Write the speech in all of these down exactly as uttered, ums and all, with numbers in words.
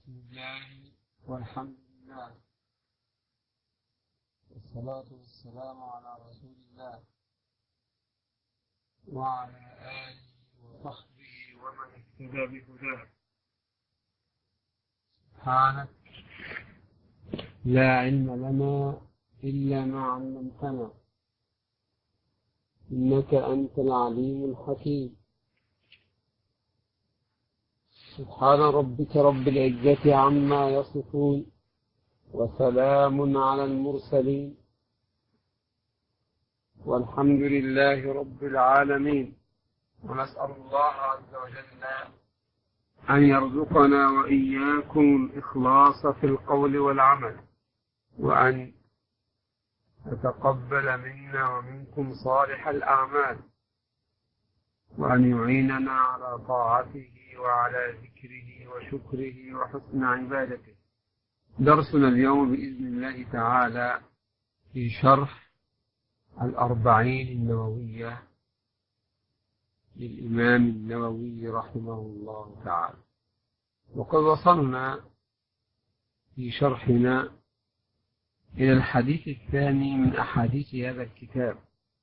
بسم الله والحمد لله والصلاة والسلام على رسول الله وعلى آله وصحبه ومن اهتدى بهداه. سبحانك لا علم لنا إلا ما علمتنا إنك أنت العليم الحكيم. سبحان ربك رب العزة عما يصفون وسلام على المرسلين والحمد لله رب العالمين. ونسأل الله عز وجل أن يرزقنا وإياكم الإخلاص في القول والعمل، وأن يتقبل منا ومنكم صالح الأعمال، وأن يعيننا على طاعته وعلى ذكره وشكره وحسن عبادته. درسنا اليوم بإذن الله تعالى في شرح الأربعين النووية للإمام النووي رحمه الله تعالى. وقد وصلنا في شرحنا إلى الحديث الثاني من أحاديث هذا الكتاب،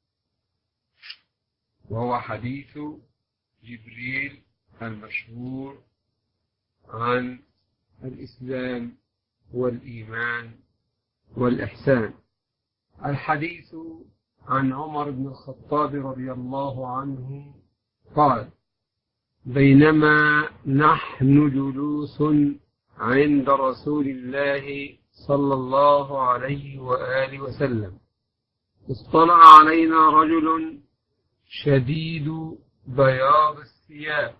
وهو حديث جبريل المشهور عن الإسلام والإيمان والإحسان. الحديث عن عمر بن الخطاب رضي الله عنه قال: بينما نحن جلوس عند رسول الله صلى الله عليه وآله وسلم اطلع علينا رجل شديد بياض الثياب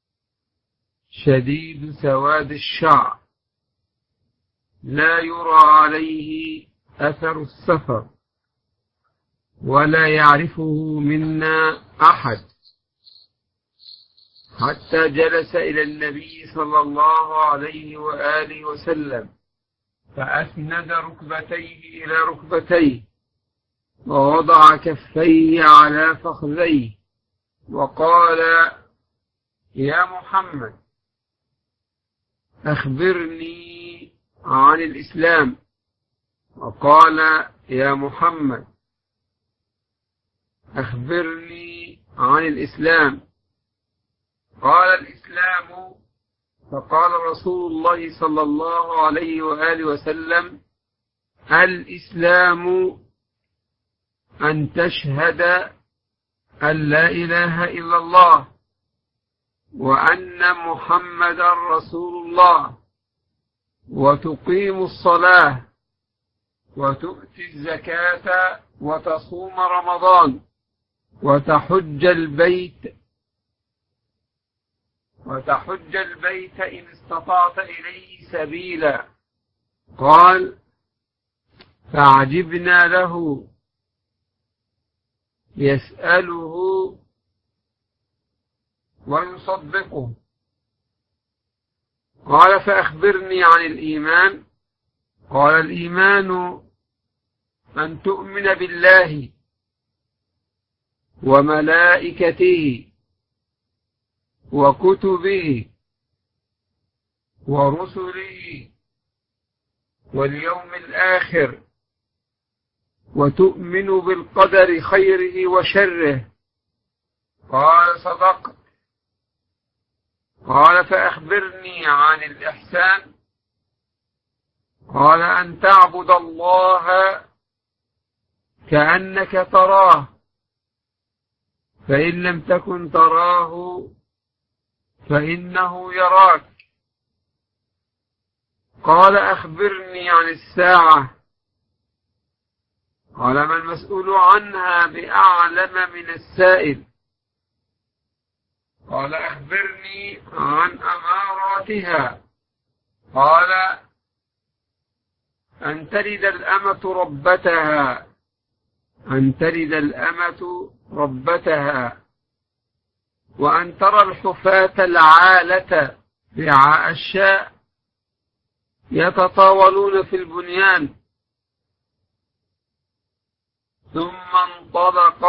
شديد سواد الشعر لا يرى عليه أثر السفر ولا يعرفه منا أحد، حتى جلس إلى النبي صلى الله عليه وآله وسلم فأسند ركبتيه إلى ركبتيه ووضع كفيه على فخذيه وقال: يا محمد أخبرني عن الإسلام. وقال: يا محمد أخبرني عن الإسلام. قال: الإسلام. فقال رسول الله صلى الله عليه وآله وسلم: الإسلام أن تشهد أن لا إله إلا الله وأن محمدا رسول الله، وتقيم الصلاة وتؤتي الزكاة وتصوم رمضان وتحج البيت وتحج البيت إن استطعت إليه سبيلا. قال: فعجبنا له يسأله ويصدقه. قال: فأخبرني عن الإيمان. قال: الإيمان أن تؤمن بالله وملائكته وكتبه ورسله واليوم الآخر، وتؤمن بالقدر خيره وشره. قال: صدقت. قال: فأخبرني عن الإحسان. قال: أن تعبد الله كأنك تراه، فإن لم تكن تراه فإنه يراك. قال: أخبرني عن الساعة. قال: ما المسؤول عنها بأعلم من السائل. قال: أخبرني عن أماراتها. قال: أن تلد الأمة ربتها أن تلد الأمة ربتها وأن ترى الحفاة العالة رعاء الشاء يتطاولون في البنيان. ثم انطلق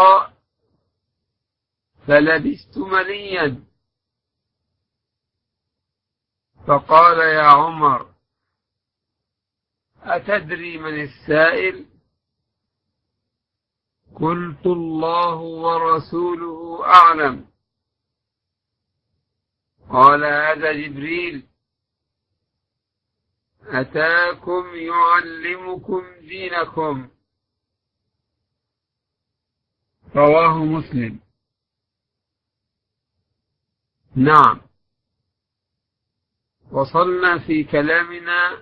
فلبثت مليا فقال يا عمر أتدري من السائل؟ قلت الله ورسوله أعلم. قال هذا جبريل أتاكم يعلمكم دينكم. رواه مسلم. نعم، وصلنا في كلامنا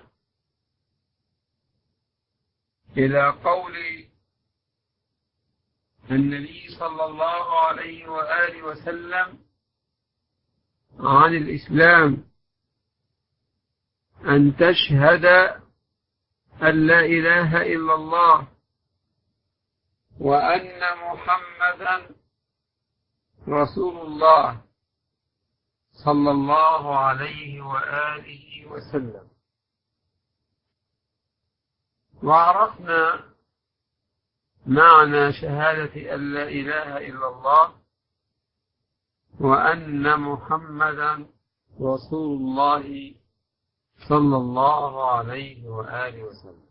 إلى قول النبي صلى الله عليه وآله وسلم عن الإسلام أن تشهد أن لا إله إلا الله وأن محمدا رسول الله صلى الله عليه وآله وسلم. وعرفنا معنى شهادة أن لا إله إلا الله وأن محمدا رسول الله صلى الله عليه وآله وسلم.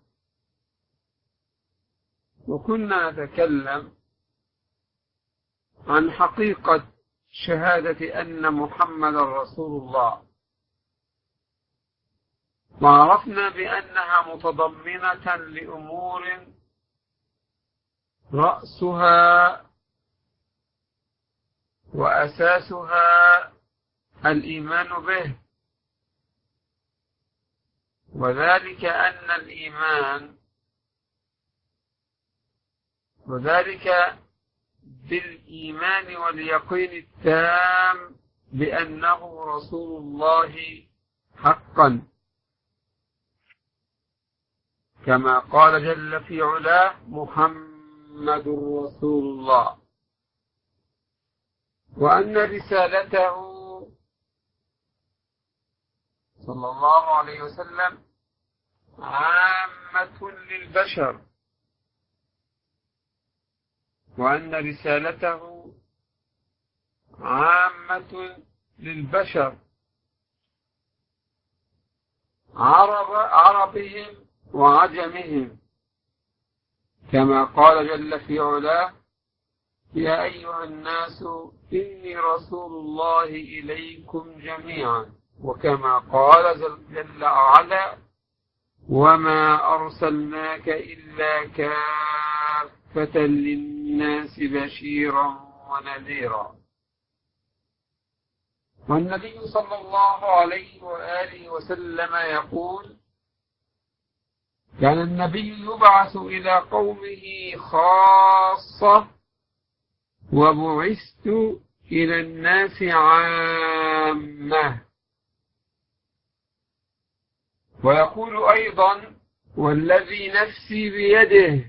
وكنا نتكلم عن حقيقة شهادة أن محمدا رسول الله، وعرفنا بأنها متضمنة لأمور رأسها وأساسها الإيمان به، وذلك أن الإيمان وذلك بالإيمان واليقين التام بأنه رسول الله حقا، كما قال جل في علاه محمد رسول الله، وأن رسالته صلى الله عليه وسلم عامة للبشر، وأن رسالته عامة للبشر عرب عربهم وعجمهم، كما قال جل في علاه يا أيها الناس إني رسول الله إليكم جميعا، وكما قال جل وعلا وما أرسلناك إلا كافة للناس بشيرا ونذيرا. والنبي صلى الله عليه وآله وسلم يقول كان النبي يبعث إلى قومه خاصة وبعثت إلى الناس عامة. ويقول أيضا والذي نفسي بيده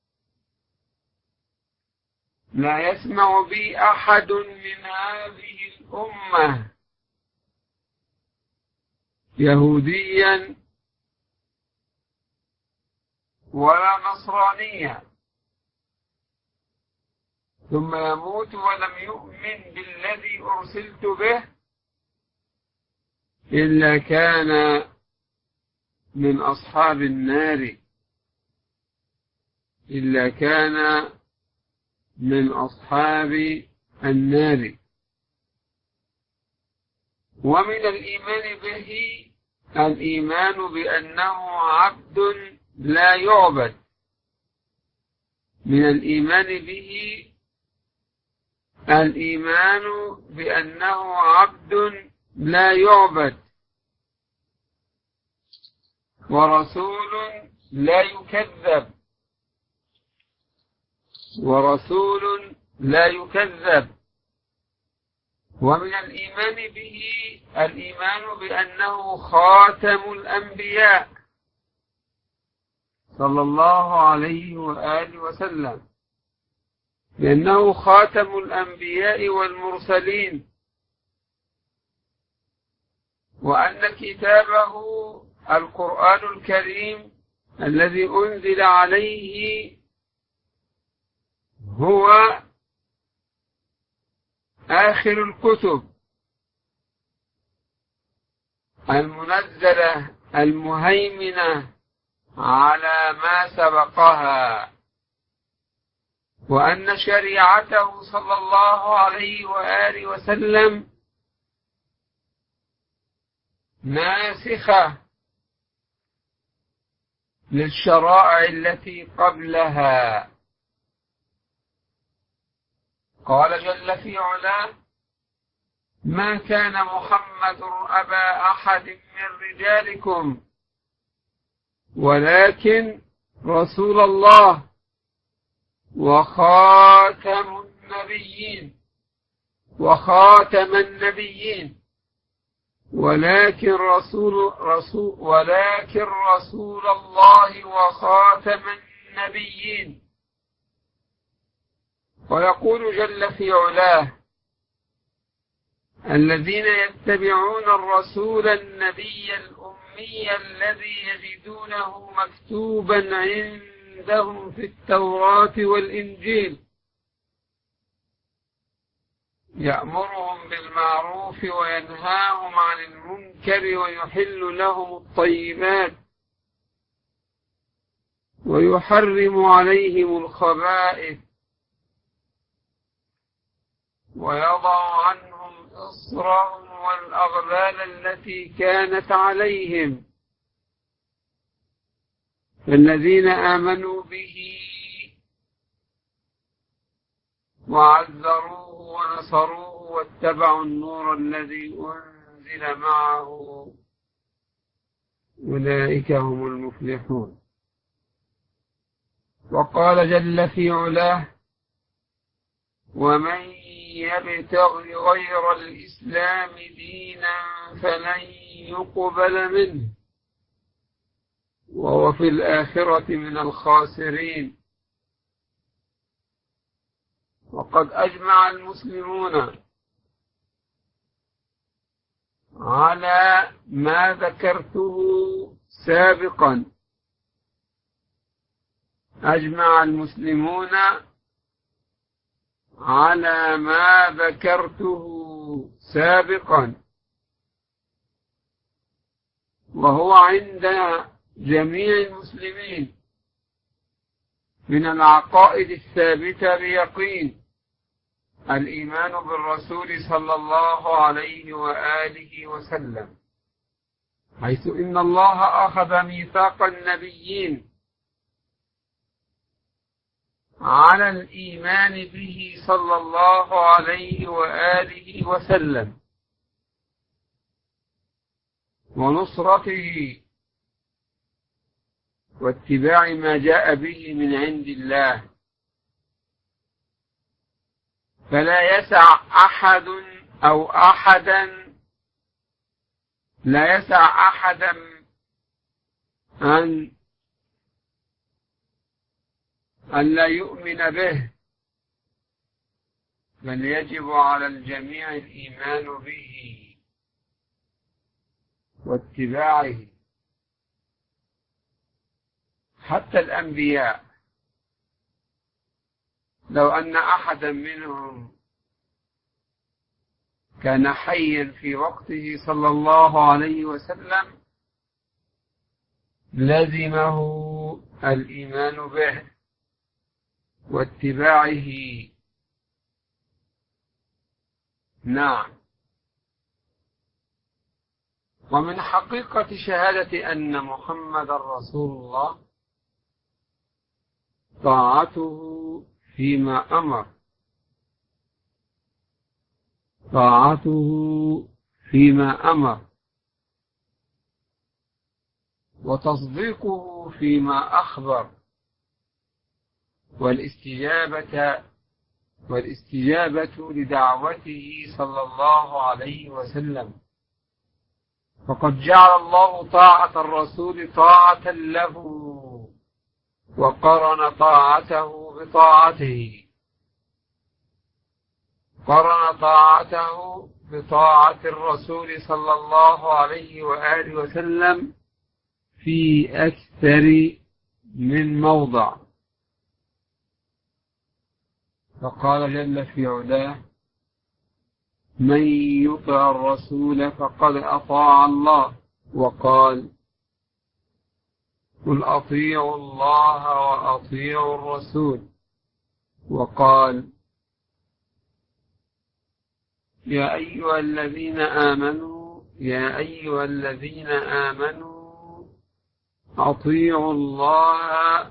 لا يسمع بي أحد من هذه الأمة يهوديا ولا نصرانيا ثم يموت ولم يؤمن بالذي أرسلت به إلا كان من أصحاب النار إلا كان من أصحاب النار. ومن الإيمان به الإيمان بأنه عبد لا يعبد، من الإيمان به الإيمان بأنه عبد لا يعبد ورسول لا يكذب ورسول لا يكذب. ومن الإيمان به الإيمان بأنه خاتم الأنبياء صلى الله عليه وآله وسلم، لأنه خاتم الأنبياء والمرسلين، وأن كتابه القرآن الكريم الذي أنزل عليه هو آخر الكتب المنزلة المهيمنة على ما سبقها، وأن شريعته صلى الله عليه وآله وسلم ناسخة للشرائع التي قبلها. قال جل في علاه: ما كان محمد أبا أحد من رجالكم ولكن رسول الله وخاتم النبيين وخاتم النبيين ولكن رسول رسول ولكن رسول الله وخاتم النبيين. ويقول جل في علاه: الذين يتبعون الرسول النبي الأمي الذي يجدونه مكتوبا عندهم في التوراة والإنجيل يأمرهم بالمعروف وينهاهم عن المنكر ويحل لهم الطيبات ويحرم عليهم الخبائث ويضع عنهم إصرهم والأغلال التي كانت عليهم. الذين آمنوا به وعزروه ونصروه واتبعوا النور الذي أنزل معه أولئك هم المفلحون. وقال جل في علاه: ومن يبتغ غير الإسلام دينا فلن يقبل منه وهو في الآخرة من الخاسرين. وقد أجمع المسلمون على ما ذكرته سابقا أجمع المسلمون على ما ذكرته سابقا وهو عند جميع المسلمين من العقائد الثابتة بيقين: الإيمان بالرسول صلى الله عليه وآله وسلم، حيث إن الله أخذ ميثاق النبيين على الإيمان به صلى الله عليه وآله وسلم ونصرته واتباع ما جاء به من عند الله. فلا يسع أحد أو أحدا لا يسع أحدا أن أن لا يؤمن به، بل يجب على الجميع الإيمان به واتباعه. حتى الأنبياء لو أن أحدا منهم كان حيا في وقته صلى الله عليه وسلم لزمه الإيمان به واتباعه. نعم. ومن حقيقة شهادة أن محمد رسول الله طاعته فيما أمر طاعته فيما أمر وتصديقه فيما أخبر والاستجابة والاستجابة لدعوته صلى الله عليه وسلم. فقد جعل الله طاعة الرسول طاعة له وقرن طاعته بطاعته قرن طاعته بطاعة الرسول صلى الله عليه وآله وسلم في أكثر من موضع. فقال جل في علاه: من يطع الرسول فقد أطاع الله، وقال قل أطيعوا الله وأطيعوا الرسول، وقال يا أيها الذين آمنوا يا أيها الذين آمنوا أطيعوا الله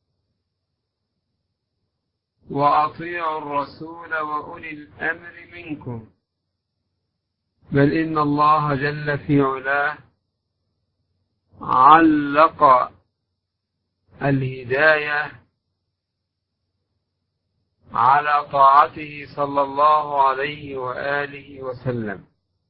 وأطيعوا الرسول وأولي الأمر منكم. بل إن الله جل في علاه علق الهداية على طاعته صلى الله عليه وآله وسلم،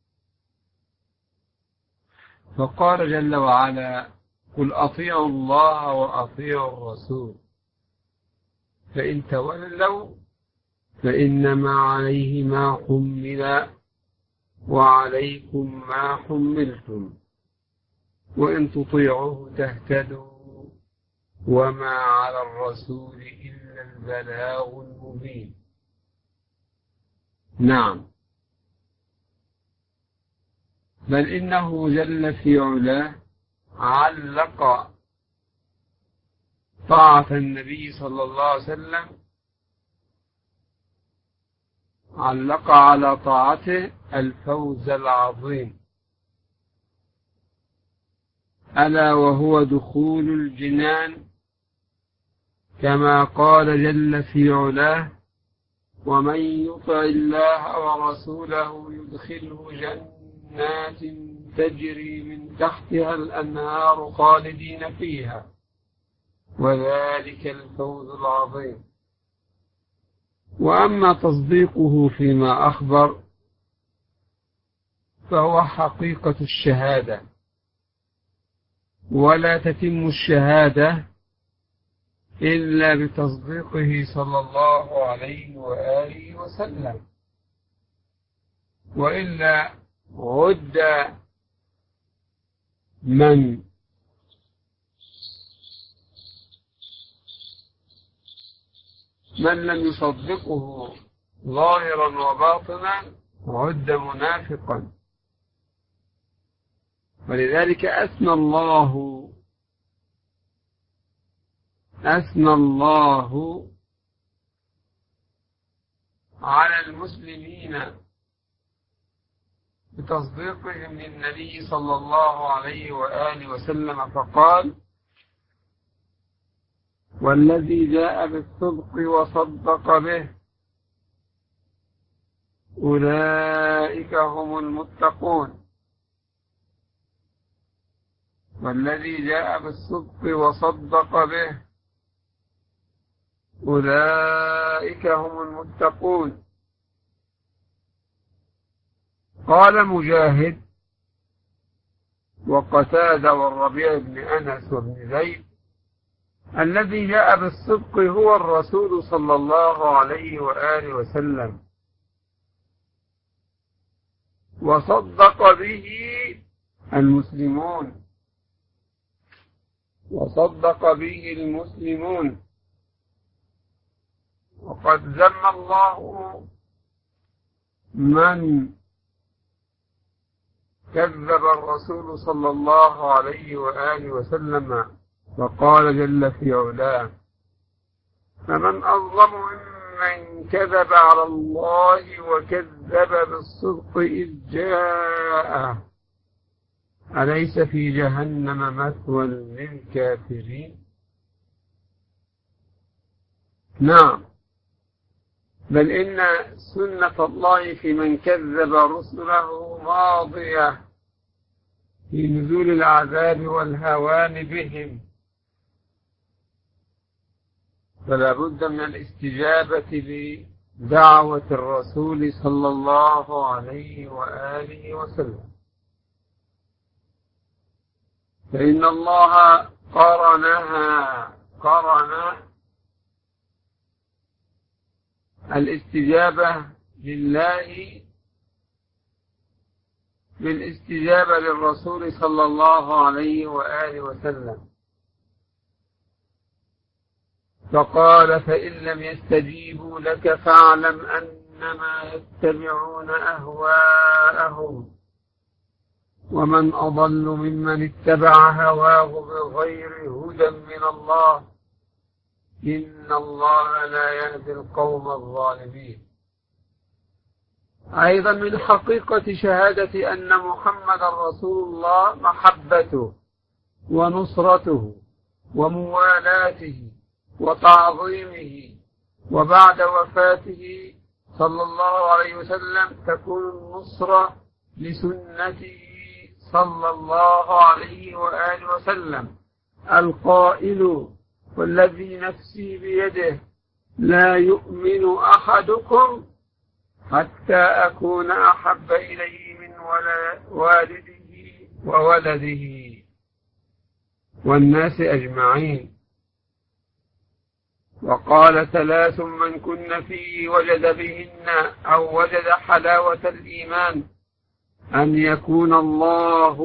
فقال جل وعلا قل أطيعوا الله وأطيعوا الرسول فإن تولوا فإنما عليه ما حمل وعليكم ما حملتم وإن تطيعوه تهتدوا وما على الرسول إلا البلاغ المبين. نعم، بل إنه جل في علاه علق طاعة النبي صلى الله عليه وسلم علق على طاعته الفوز العظيم، ألا وهو دخول الجنان، كما قال جل في علاه ومن يطع الله ورسوله يدخله جنات تجري من تحتها الأنهار خالدين فيها وذلك الفوز العظيم. وأما تصديقه فيما أخبر فهو حقيقة الشهادة، ولا تتم الشهادة إلا بتصديقه صلى الله عليه وآله وسلم، وإلا عد من من لم يصدقه ظاهرا وباطنا عد منافقا. ولذلك أثنى الله أثنى الله على المسلمين بتصديقهم للنبي صلى الله عليه وآله وسلم، فقال والذي جاء بالصدق وصدق به أولئك هم المتقون. والذي جاء بالصدق وصدق به أولئك هم المتقون. قال مجاهد وقتادة والربيع بن أنس وابن زيد الذي جاء بالصدق هو الرسول صلى الله عليه وآله وسلم، وصدق به المسلمون وصدق به المسلمون وقد ذم الله من كذب الرسول صلى الله عليه وآله وسلم، وقال جل في علاه فمن أظلم ممن كذب على الله وكذب بالصدق إذ جاءه أليس في جهنم مثوى للكافرين. نعم، بل إن سنة الله في من كذب رسله ماضية في نزول العذاب والهوان بهم، فلا بد من الاستجابة لدعوة الرسول صلى الله عليه وآله وسلم، فإن الله قرنها قرن الاستجابة لله بالاستجابة للرسول صلى الله عليه وآله وسلم، فقال فإن لم يستجيبوا لك فاعلم إنما يتبعون أهواءهم ومن أضل ممن اتبع هواه بغير هدى من الله إن الله لا يهدي القوم الظالمين. أيضا من حقيقة شهادة أن محمد رسول الله محبته ونصرته وموالاته وتعظيمه، وبعد وفاته صلى الله عليه وسلم تكون النصرة لسنته صلى الله عليه وآله وسلم القائل والذي نفسي بيده لا يؤمن أحدكم حتى أكون أحب إليه من والده وولده والناس أجمعين. وقال ثلاث من كن فيه وجد بهن أو وجد حلاوة الإيمان أن يكون الله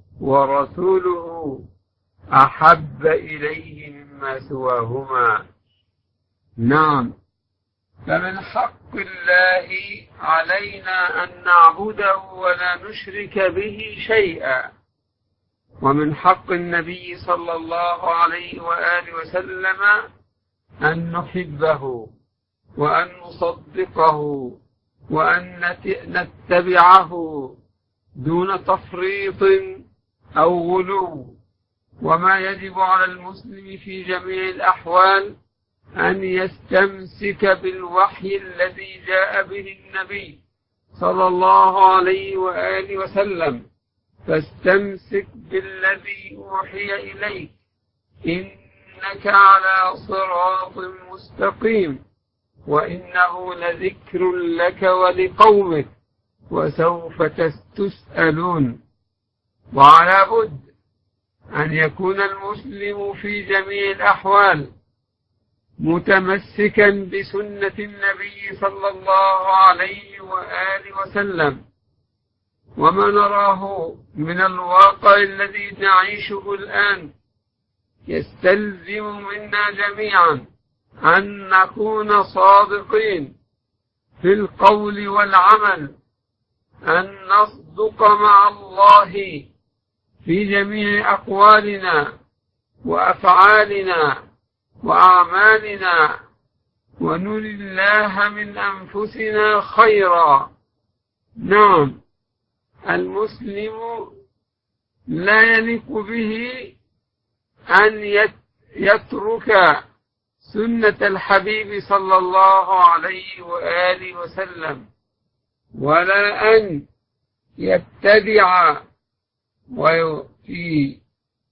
ورسوله أحب إليه مما سواهما. نعم، فمن حق الله علينا أن نعبده ولا نشرك به شيئا، ومن حق النبي صلى الله عليه وآله وسلم أن نحبه وأن نصدقه وأن نتبعه دون تفريط أو غلو. وما يجب على المسلم في جميع الأحوال أن يستمسك بالوحي الذي جاء به النبي صلى الله عليه وآله وسلم، فاستمسك بالذي أوحي إليك إنك على صراط مستقيم، وإنه لذكر لك ولقومك وسوف تسألون. وعلى بد أن يكون المسلم في جميع الأحوال متمسكا بسنة النبي صلى الله عليه وآله وسلم. وما نراه من الواقع الذي نعيشه الآن يستلزم منا جميعا أن نكون صادقين في القول والعمل، أن نصدق مع الله في جميع أقوالنا وأفعالنا وأعمالنا، ونري الله من أنفسنا خيرا. نعم، المسلم لا يليق به أن يترك سنة الحبيب صلى الله عليه وآله وسلم، ولا أن يبتدع في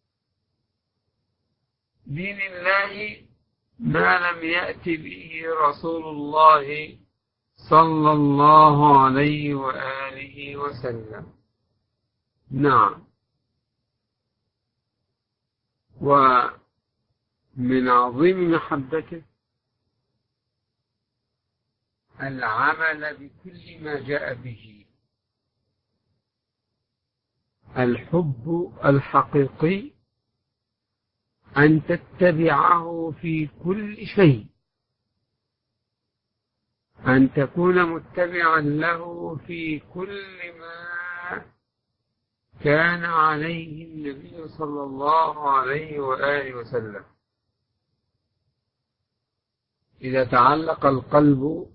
دين الله ما لم يأت به رسول الله صلى الله عليه وآله وسلم. نعم، ومن عظيم محبته العمل بكل ما جاء به. الحب الحقيقي أن تتبعه في كل شيء، أن تكون متبعا له في كل ما كان عليه النبي صلى الله عليه وآله وسلم. إذا تعلق القلب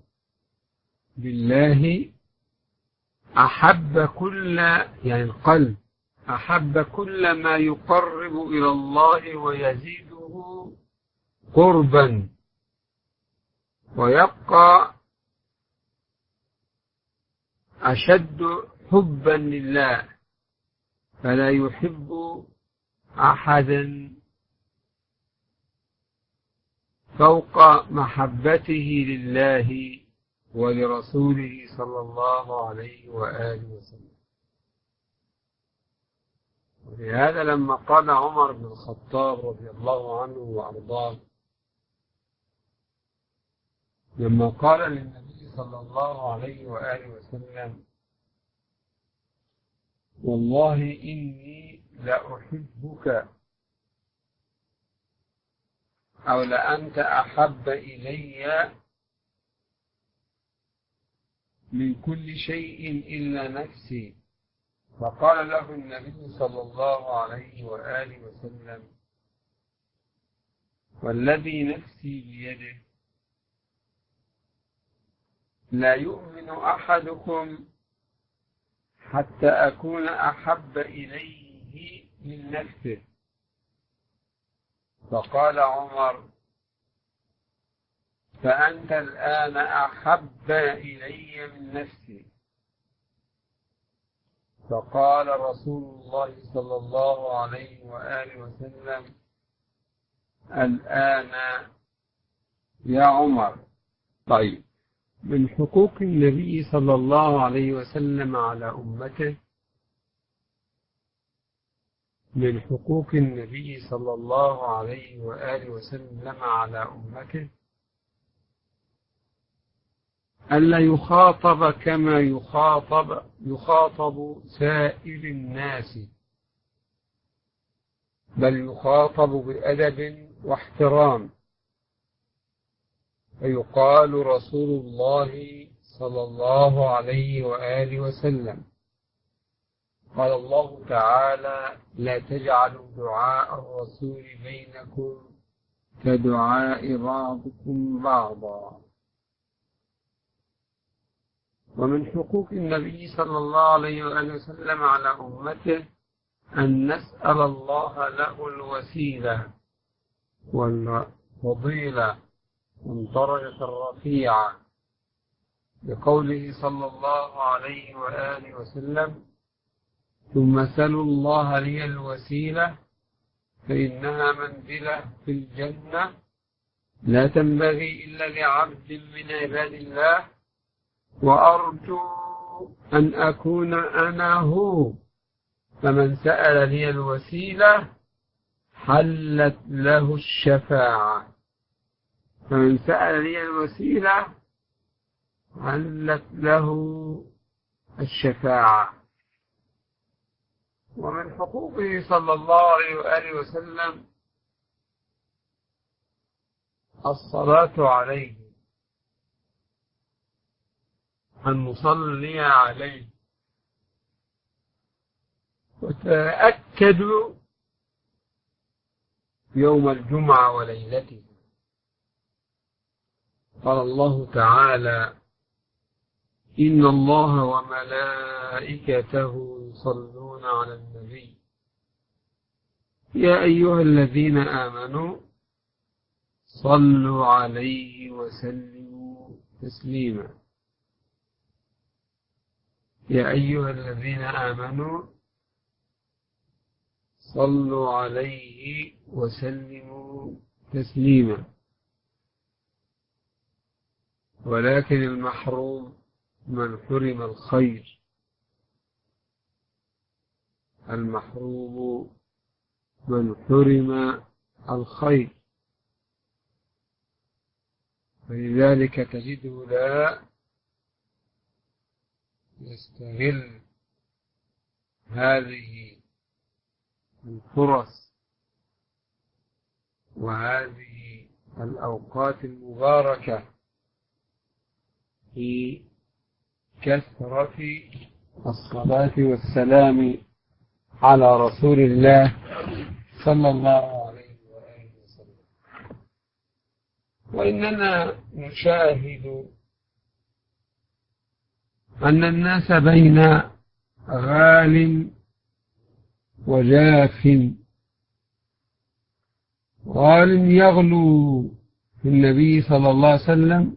بالله أحب كل يعني القلب أحب كل ما يقرب إلى الله ويزيده قربا، ويبقى أشد حبا لله، فلا يحب أحدا فوق محبته لله ولرسوله صلى الله عليه وآله وسلم. ولهذا لما قال عمر بن الخطاب رضي الله عنه وأرضاه، لما قال للنبي صلى الله عليه وآله وسلم: والله إني لأحبك، أو لأنت أحب إلي من كل شيء إلا نفسي. فقال له النبي صلى الله عليه وآله وسلم: والذي نفسي بيده لا يؤمن أحدكم حتى أكون أحب إليه من نفسه. فقال عمر: فأنت الآن أحب إلي من نفسي. فقال رسول الله صلى الله عليه وآله وسلم: الآن يا عمر. طيب، من حقوق النبي صلى الله عليه وسلم على أمته من حقوق النبي صلى الله عليه وآله وسلم على أمته ألا يخاطب كما يخاطب يخاطب سائر الناس، بل يخاطب بأدب واحترام، فيقال رسول الله صلى الله عليه وآله وسلم: قال الله تعالى: لا تجعلوا دعاء الرسول بينكم كدعاء بعضكم بعضا. ومن حقوق النبي صلى الله عليه وآله وسلم على أمته أن نسأل الله له الوسيلة والفضيلة والدرجة الرفيعة، بقوله صلى الله عليه وآله وسلم: ثم سلوا الله لي الوسيلة فإنها منزلة في الجنة لا تنبغي إلا لعبد من عباد الله، وأرجو أن أكون أنا هو، فمن سأل لي الوسيلة حلت له الشفاعة. فمن سأل لي الوسيلة حلت له الشفاعة. ومن حقوقه صلى الله عليه وآله وسلم الصلاة عليه، أن نصلي عليه. وتأكدوا يوم الجمعة وليلته، قال الله تعالى: إن الله وملائكته يصلون على النبي يا أيها الذين آمنوا صلوا عليه وسلموا تسليما. يا أيها الذين آمنوا صلوا عليه وسلموا تسليما. ولكن المحروم من حرم الخير، المحروم من حرم الخير. ولذلك تجده لا يستغل هذه الفرص وهذه الأوقات المباركة في كثرة الصلاة والسلام على رسول الله صلى الله عليه وآله وسلم. وإننا نشاهد أن الناس بين غال وجاف. غال يغلو في النبي صلى الله عليه وسلم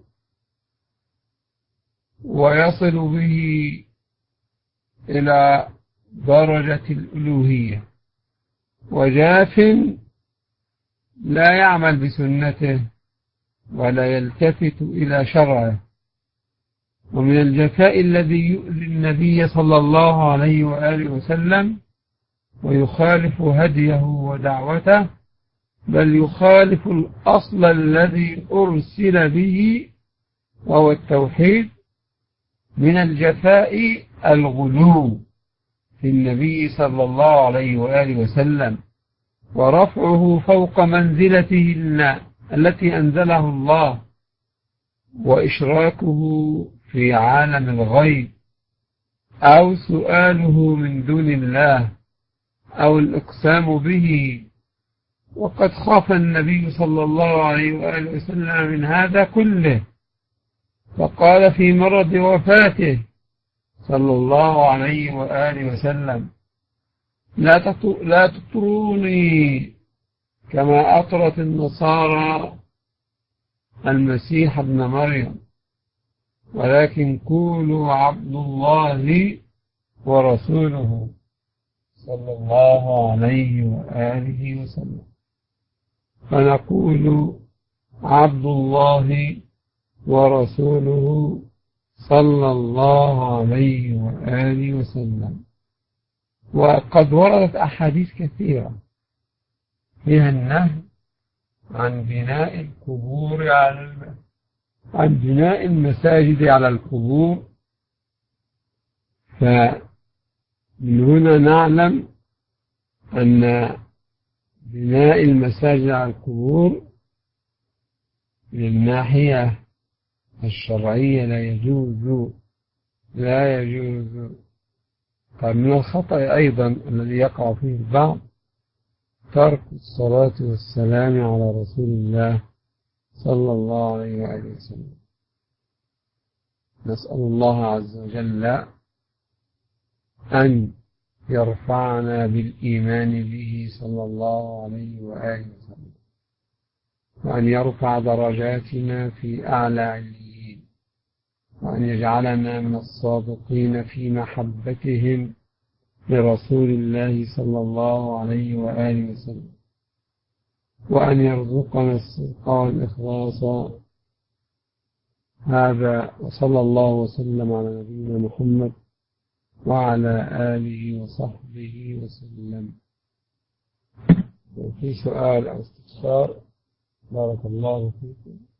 ويصل به إلى درجة الألوهية، وجاف لا يعمل بسنته ولا يلتفت إلى شرعه. ومن الجفاء الذي يؤذي النبي صلى الله عليه وآله وسلم ويخالف هديه ودعوته، بل يخالف الأصل الذي أرسل به وهو التوحيد. من الجفاء الغلو في النبي صلى الله عليه وآله وسلم ورفعه فوق منزلته التي أنزله الله، وإشراكه في عالم الغيب أو سؤاله من دون الله أو الإقسام به. وقد خاف النبي صلى الله عليه وآله وسلم من هذا كله، فقال في مرض وفاته صلى الله عليه وآله وسلم: لا تطروني كما أطرت النصارى المسيح ابن مريم، ولكن قولوا عبد الله ورسوله صلى الله عليه وآله وسلم. فنقول عبد الله ورسوله صلى الله عليه وآله وسلم. وقد وردت أحاديث كثيرة فيها النهي عن بناء القبور على عن بناء المساجد على القبور. فمن هنا نعلم أن بناء المساجد على القبور من الناحية الشرعية لا يجوز لا يجوز قال من الخطأ أيضا الذي يقع فيه البعض ترك الصلاة والسلام على رسول الله صلى الله عليه وآله وسلم. نسأل الله عز وجل أن يرفعنا بالإيمان به صلى الله عليه وآله وسلم، وأن يرفع درجاتنا في أعلى عليين، وأن يجعلنا من الصادقين في محبتهم لرسول الله صلى الله عليه وآله وسلم، وأن يرزقنا الصدق والإخلاص. هذا وصلى الله وسلم على نبينا محمد وعلى آله وصحبه وسلم. وفي سؤال أو استفسار؟ بارك الله فيكم.